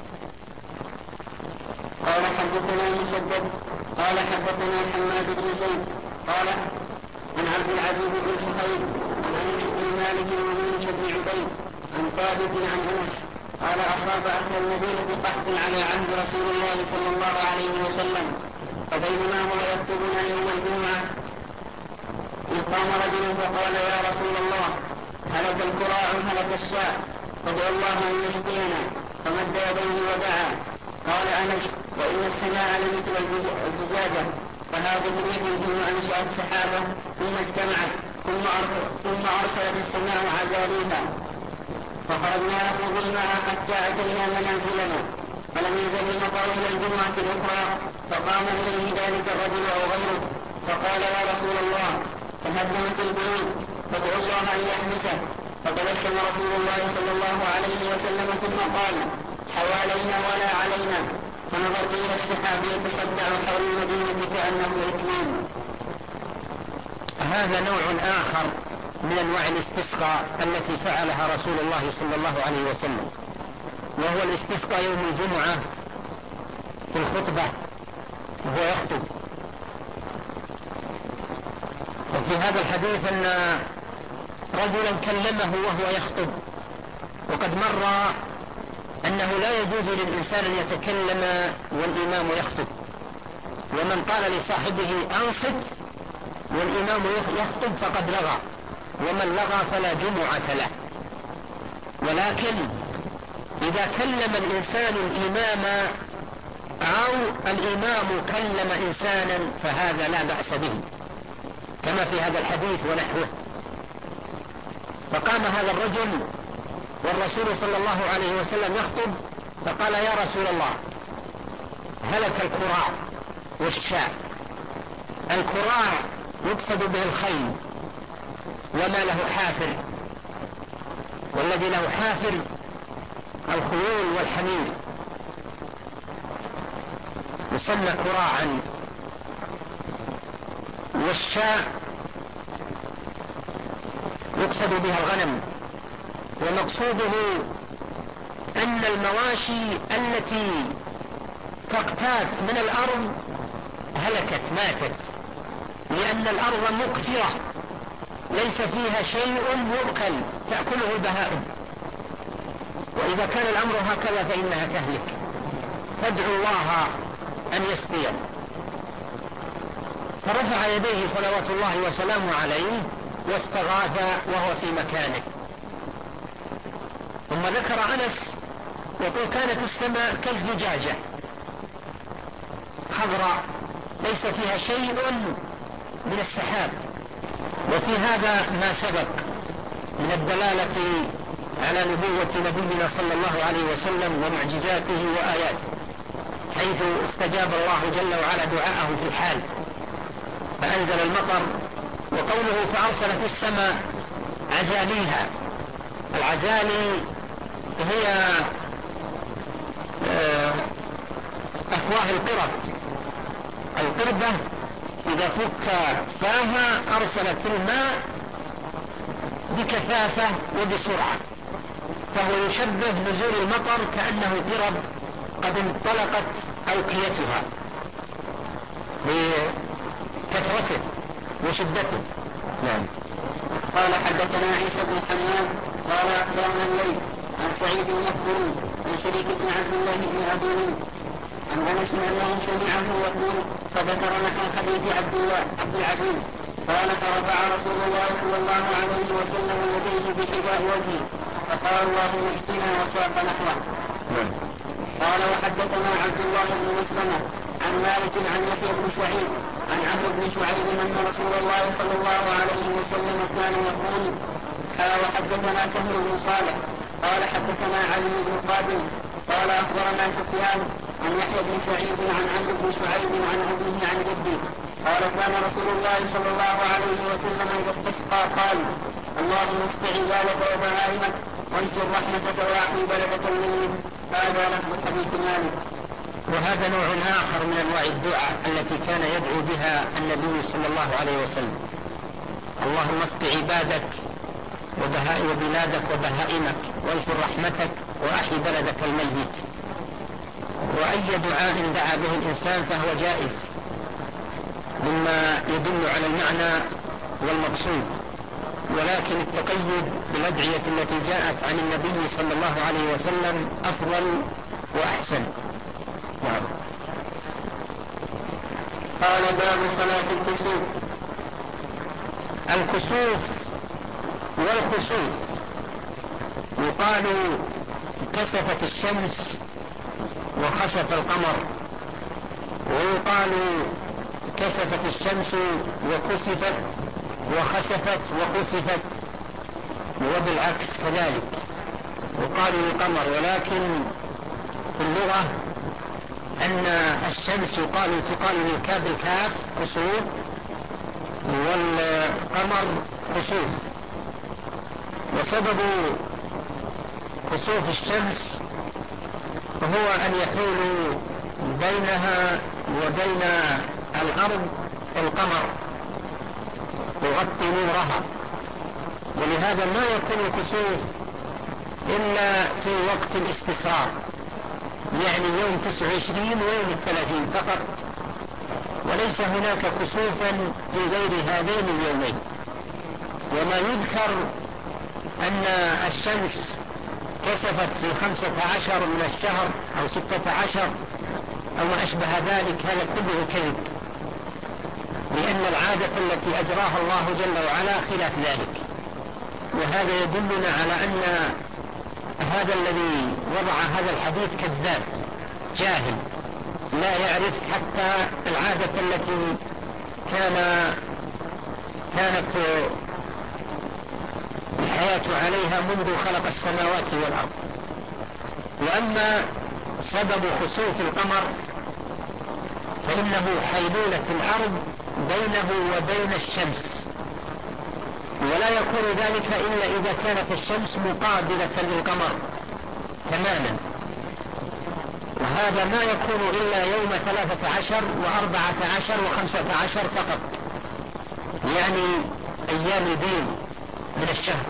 قال حدثنا مسدد قال حدثنا حماد بن زيد قال عن عبد العزيز بن صهيب عن انس بن مالك ويونس بن عبيد عن ثابت عن انس قال اصاب اهل المدينه قحط على عهد رسول الله صلى الله عليه وسلم، فبينما هو يخطبنا يوم الجمعه اذ قام رجل فقال يا رسول الله هلك الكراع هلك الشاء فادعوا الله ان يسقينا، فمد يديه ودعا. قال انس وان السماء لمثل الزجاجه فهذا ريح ثم انشات سحابه ثم اجتمعت ثم ثم ارسلت السماء عزاريها، فخرجنا نطلب الماء حتى اتينا منازلنا، فلم يزل المطر الى الجمعه الاخرى، فقام اليه ذلك الرجل او غيره فقال يا رسول الله تهدمت البيوت فادعوا الله ان يحبسه، فتبسم رسول الله صلى الله عليه وسلم ثم قال حوالينا ولا علينا، فنظرت الى السحاب يتصدع حول المدينه كانه اثنين. هذا نوع آخر من أنواع الاستسقاء التي فعلها رسول الله صلى الله عليه وسلم، وهو الاستسقاء يوم الجمعة في الخطبة وهو يخطب. وفي هذا الحديث أن رجلا كلمه وهو يخطب، وقد مر أنه لا يجوز للإنسان أن يتكلم والإمام يخطب، ومن قال لصاحبه أنصت والإمام يخطب فقد لغى، ومن لغى فلا جمعة له. ولكن إذا كلم الإنسان الإمام أو الإمام كلم إنسانا فهذا لا بأس به، كما في هذا الحديث ونحوه. فقام هذا الرجل والرسول صلى الله عليه وسلم يخطب، فقال يا رسول الله هلك الكراع والشاة. الكراع يقصد به الخيل وما له حافر، والذي له حافر الخيول والحمير يسمى كراعا. والشاة يقصد بها الغنم، ومقصوده أن المواشي التي تقتات من الأرض هلكت ماتت، لأن الأرض مقفرة ليس فيها شيء يؤكل تأكله البهائم، وإذا كان الأمر هكذا فإنها تهلك، فادعوا الله أن يسقي. فرفع يديه صلوات الله وسلامه عليه واستغاث وهو في مكانه. ثم ذكر أنس يقول كانت السماء كالزجاجة خضراء ليس فيها شيء من السحاب. وفي هذا ما سبق من الدلالة على نبوة نبينا صلى الله عليه وسلم ومعجزاته وآياته، حيث استجاب الله جل وعلا دعاءه في الحال فأنزل المطر. وقوله فأرسلت السماء عزاليها، العزالي هي أفواه القرب، القربة إذا فك فاها أرسلت الماء بكثافة وبسرعة، فهو يشبه نزول المطر كأنه قرب قد انطلقت أوكيتها بكثرته وشدته. نعم. قال حدثنا عيسى بن حماد قال أخبرنا الليث عن سعيد المقبري عن شريك بن عبد الله بن أبي نمر عن أنس أنه سمعه يقول فذكر نحو حديث عبد الله عبد العزيز قال فرفع رسول الله صلى الله عليه وسلم يديه بحذاء وجهه فقال اللهم اسقنا وساق نحوه. قال وحدثنا عبد الله بن مسلمة عن مالك عن يحيى بن سعيد عن عمرو بن شعيب أن رسول الله صلى الله عليه وسلم كان يقول وحدثنا سهل بن صالح قال حدثنا علي بن قادم قال أخبرنا سفيان عن يحيى بن سعيد عن عمرو بن شعيب عن أبيه عن جده قال كان رسول الله صلى الله عليه وسلم إذا استسقى قال اللهم اسق عبادك وبهائمك وانشر رحمتك واحمي بلدك الميت. هذا لفظ حديث مالك. وهذا نوع آخر من أنواع الدعاء التي كان يدعو بها النبي صلى الله عليه وسلم. اللهم اسق عبادك وبلادك وبهائمك وانشر رحمتك وأحي بلدك الميت. وأي دعاء دعا به الإنسان فهو جائز مما يدل على المعنى والمقصود، ولكن التقيد بالأدعية التي جاءت عن النبي صلى الله عليه وسلم أفضل وأحسن. نعم. قال باب صلاة الكسوف. الكسوف والخسوف يقال كسفت الشمس وخسف القمر، ويقال كسفت الشمس وكسفت وخسفت وخسفت، وبالعكس كذلك يقال للقمر. ولكن في اللغة أن الشمس يقال تقال للكاف الكاف كسوف والقمر خسوف. وسبب خسوف الشمس هو أن يحول بينها وبين الأرض القمر يغطي نورها، ولهذا ما يكون الكسوف إلا في وقت الاستسرار، يعني يوم تسعة وعشرين ويوم الثلاثين فقط، وليس هناك كسوفا في غير هذين اليومين. وما يذكر أن الشمس كسفت في خمسة عشر من الشهر أو ستة عشر أو ما أشبه ذلك، هذا كله كذب، لأن العادة التي أجراها الله جل وعلا خلاف ذلك. وهذا يدلنا على أن هذا الذي وضع هذا الحديث كذاب جاهل لا يعرف حتى العادة التي كان كانت الحياة عليها منذ خلق السماوات والأرض. وأما سبب خسوف القمر فإنه حيلولة الأرض بينه وبين الشمس، ولا يكون ذلك إلا إذا كانت الشمس مقابلة للقمر تماما، وهذا ما يكون إلا يوم ثلاثة عشر وأربعة عشر وخمسة عشر فقط، يعني أيام البيض من الشهر.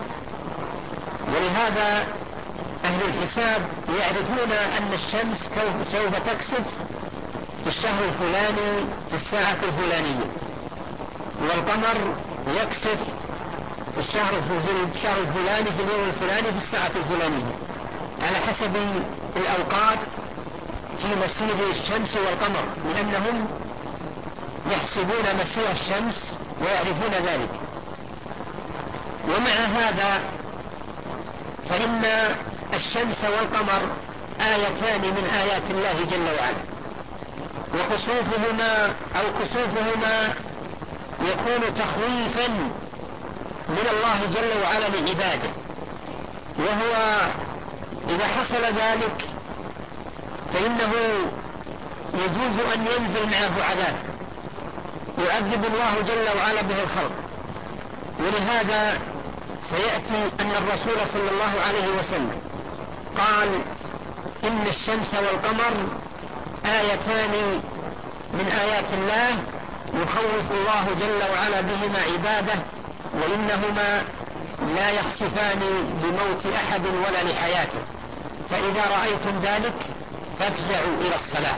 ولهذا أهل الحساب يعرفون أن الشمس سوف تكسف في الشهر الفلاني في الساعة الفلانية، والقمر يكسف في الشهر الفلاني في اليوم الفلاني في الساعة الفلانية، على حسب الأوقات في مسير الشمس والقمر، لأنهم يحسبون مسير الشمس ويعرفون ذلك. ومع هذا فإن الشمس والقمر آيتان من آيات الله جل وعلا، وخسوفهما أو كسوفهما يكون تخويفا من الله جل وعلا لعباده، وهو إذا حصل ذلك فإنه يجوز أن ينزل معه عذاب يعذب الله جل وعلا به الخلق. ولهذا سيأتي أن الرسول صلى الله عليه وسلم قال إن الشمس والقمر آيتان من آيات الله يخوف الله جل وعلا بهما عباده، وإنهما لا يخسفان بموت أحد ولا لحياته، فإذا رأيتم ذلك فافزعوا إلى الصلاة.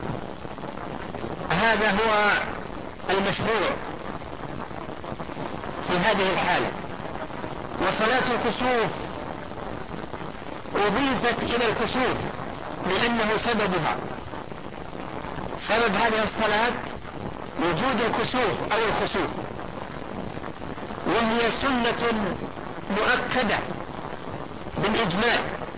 هذا هو المشروع في هذه الحالة. وصلاة الكسوف أضيفت إلى الكسوف لأنه سببها، سبب هذه الصلاة وجود الكسوف أو الخسوف، وهي سنة مؤكدة بالإجماع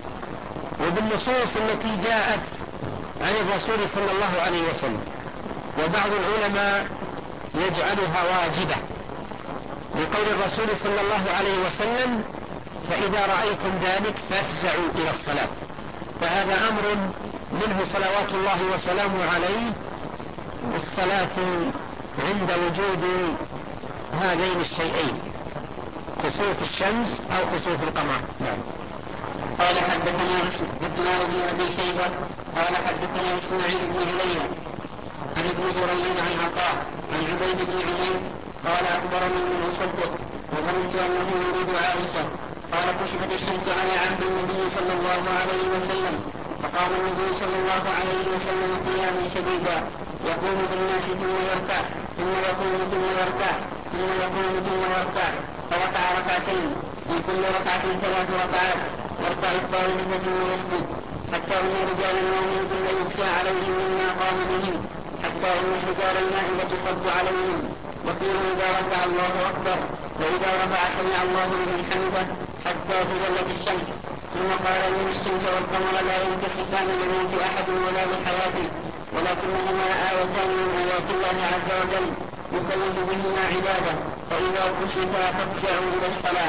وبالنصوص التي جاءت عن الرسول صلى الله عليه وسلم. وبعض العلماء يجعلها واجبة لقول الرسول صلى الله عليه وسلم: فإذا رأيتم ذلك فافزعوا إلى الصلاة. فهذا أمر منه صلوات الله وسلامه عليه بالصلاة عند وجود هذين الشيئين، خسوف الشمس أو خسوف القمر. نعم. قال حدثنا عثمان بن أبي شيبة قال حدثنا إسماعيل بن علي عن ابن جريج عن عطاء عن عبيد بن عمير قال أخبرني من أصدق وظننت أنه يريد عائشة قال: كشفت الشمس على عهد النبي صلى الله عليه وسلم، فقام النبي صلى الله عليه وسلم قياما شديدا يقوم بالناس ثم يركع ثم يقوم ثم يركع ثم يقوم ثم يركع، فركع ركعتين في كل ركعة ثلاث ركعات، يركع الثالثة ثم يسجد، حتى إن رجال يومئذ ليخشى عليهم مما قام بهم، حتى إن حجار الماء لتصب عليهم، يقول إذا ركع الله أكبر، وإذا رفع سمع الله لمن حمده، حتى تجلت الشمس. ثم قال: إن الشمس والقمر لا ينكسفان لموت أحد ولا لحياته، ولكنهما آيتان من آيات الله عز وجل يخوف بهما عباده، فإذا كشفا فافزعوا إلى الصلاة.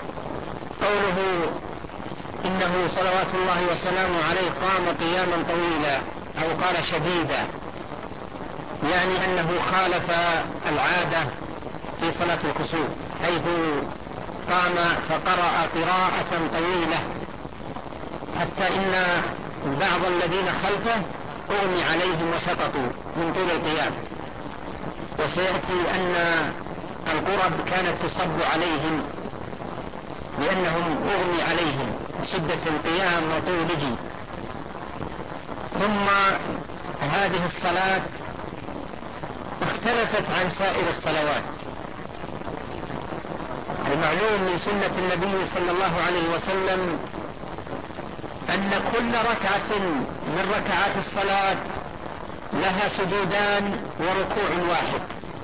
قوله إنه صلوات الله وسلامه عليه قام قياما طويلا أو قال شديدا، يعني أنه خالف العادة في صلاة الكسوف، حيث قام فقرأ قراءة طويلة حتى إن بعض الذين خلفه أغمي عليهم وسقطوا من طول القيام. وسيأتي أن القرب كانت تصب عليهم لأنهم أغمي عليهم شدة القيام وطوله. ثم هذه الصلاة اختلفت عن سائر الصلوات. المعلوم من سنة النبي صلى الله عليه وسلم أن كل ركعة من ركعات الصلاة لها سجودان وركوع واحد،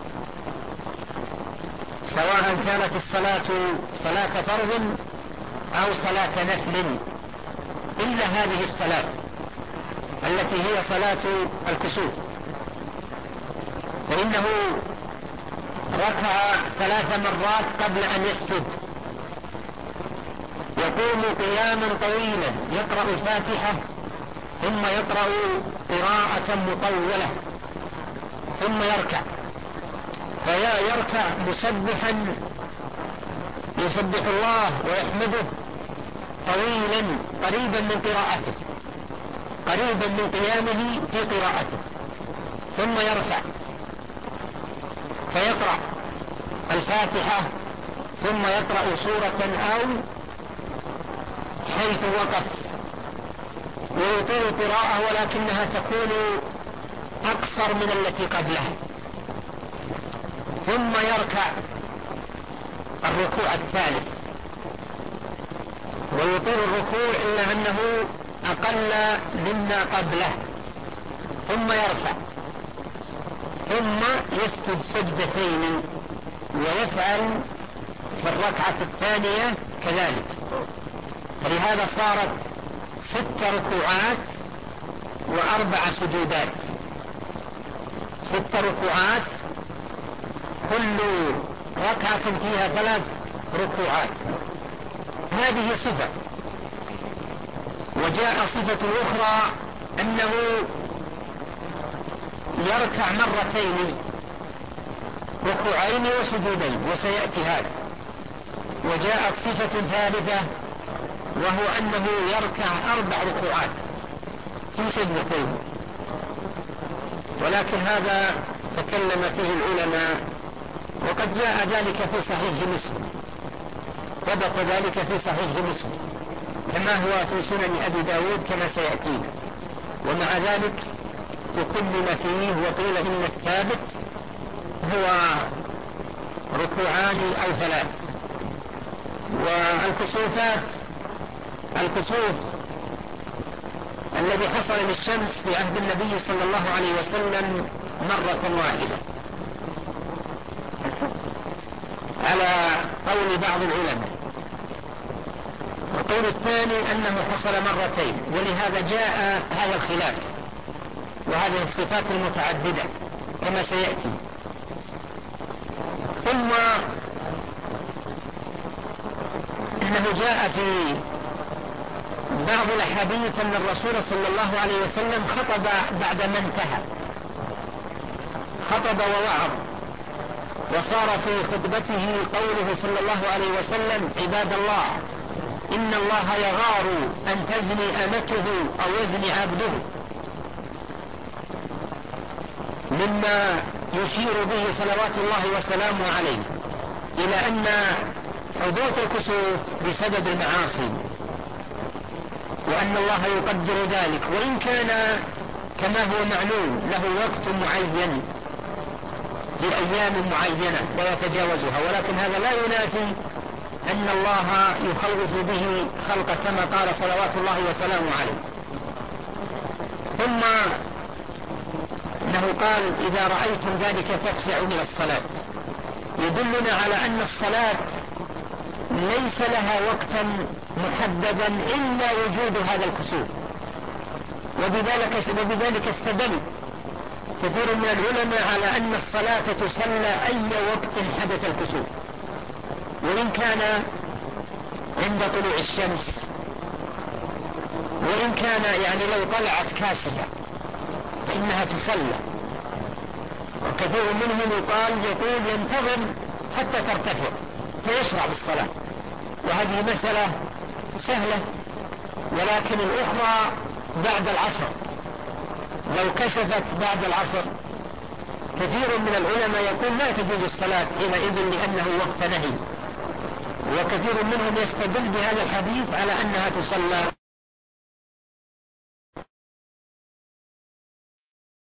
سواء كانت الصلاة صلاة فرض أو صلاة نفل، إلا هذه الصلاة التي هي صلاة الكسوف، فإنه ركع ثلاث مرات قبل أن يسجد، يقوم قياما طويلا يقرأ الفاتحة ثم يقرأ قراءة مطولة ثم يركع، فيا يركع مسبحا يسبح الله ويحمده طويلا قريبا من قراءته، قريبا من قيامه في قراءته، ثم يرفع فيقرأ الفاتحة ثم يقرأ سورة أو حيث وقف، ويطيل القراءة ولكنها تكون أقصر من التي قبلها، ثم يركع الركوع الثالث ويطيل الركوع إلا أنه أقل مما قبله، ثم يرفع ثم يسجد سجدتين، ويفعل في الركعة الثانية كذلك. فلهذا صارت ست ركوعات وأربع سجودات، ست ركوعات كل ركعة فيها ثلاث ركوعات. هذه صفة. وجاء صفة أخرى أنه يركع مرتين ركوعين وسجودين، وسيأتي هذا. وجاءت صفة ثالثة وهو أنه يركع أربع ركوعات في سجدتين، ولكن هذا تكلم فيه العلماء، وقد جاء ذلك في صحيح مسلم. وربط ذلك في صحيح مسلم كما هو في سنن أبي داود كما سيأتينا. ومع ذلك تكلم فيه وقيل إن الثابت هو ركوعان أو ثلاث. والكسوفات الكسوف الذي حصل للشمس في عهد النبي صلى الله عليه وسلم مرة واحدة على قول بعض العلماء، والقول الثاني أنه حصل مرتين، ولهذا جاء هذا الخلاف وهذه الصفات المتعددة كما سيأتي. ثم إنه جاء في بعض الأحاديث أن الرسول صلى الله عليه وسلم خطب بعد ما انتهى، خطب ووعظ، وصار في خطبته قوله صلى الله عليه وسلم: عباد الله، إن الله يغار أن تزني أمته أو يزني عبده، مما يشير به صلوات الله وسلامه عليه إلى أن حدوث الكسوف بسبب المعاصي، وأن الله يقدر ذلك، وإن كان كما هو معلوم له وقت معين في أيام معينة لا يتجاوزها، ولكن هذا لا ينافي أن الله يخوف به خلقه كما قال صلوات الله وسلامه عليه. ثم إنه قال: إذا رأيتم ذلك فافزعوا من الصلاة، يدلنا على أن الصلاة ليس لها وقتا محددا إلا وجود هذا الكسوف، وبذلك, وبذلك استدل كثير من العلماء على أن الصلاة تصلى أي وقت حدث الكسوف، وإن كان عند طلوع الشمس، وإن كان يعني لو طلعت كاسفة فإنها تصلى. وكثير منهم يقال يقول ينتظر حتى ترتفع فيشرع بالصلاة، وهذه مسألة سهلة. ولكن الأخرى بعد العصر، لو كسفت بعد العصر كثير من العلماء يقول لا تجوز الصلاة حينئذ لأنه وقت نهي، وكثير منهم يستدل بهذا الحديث على أنها تصلى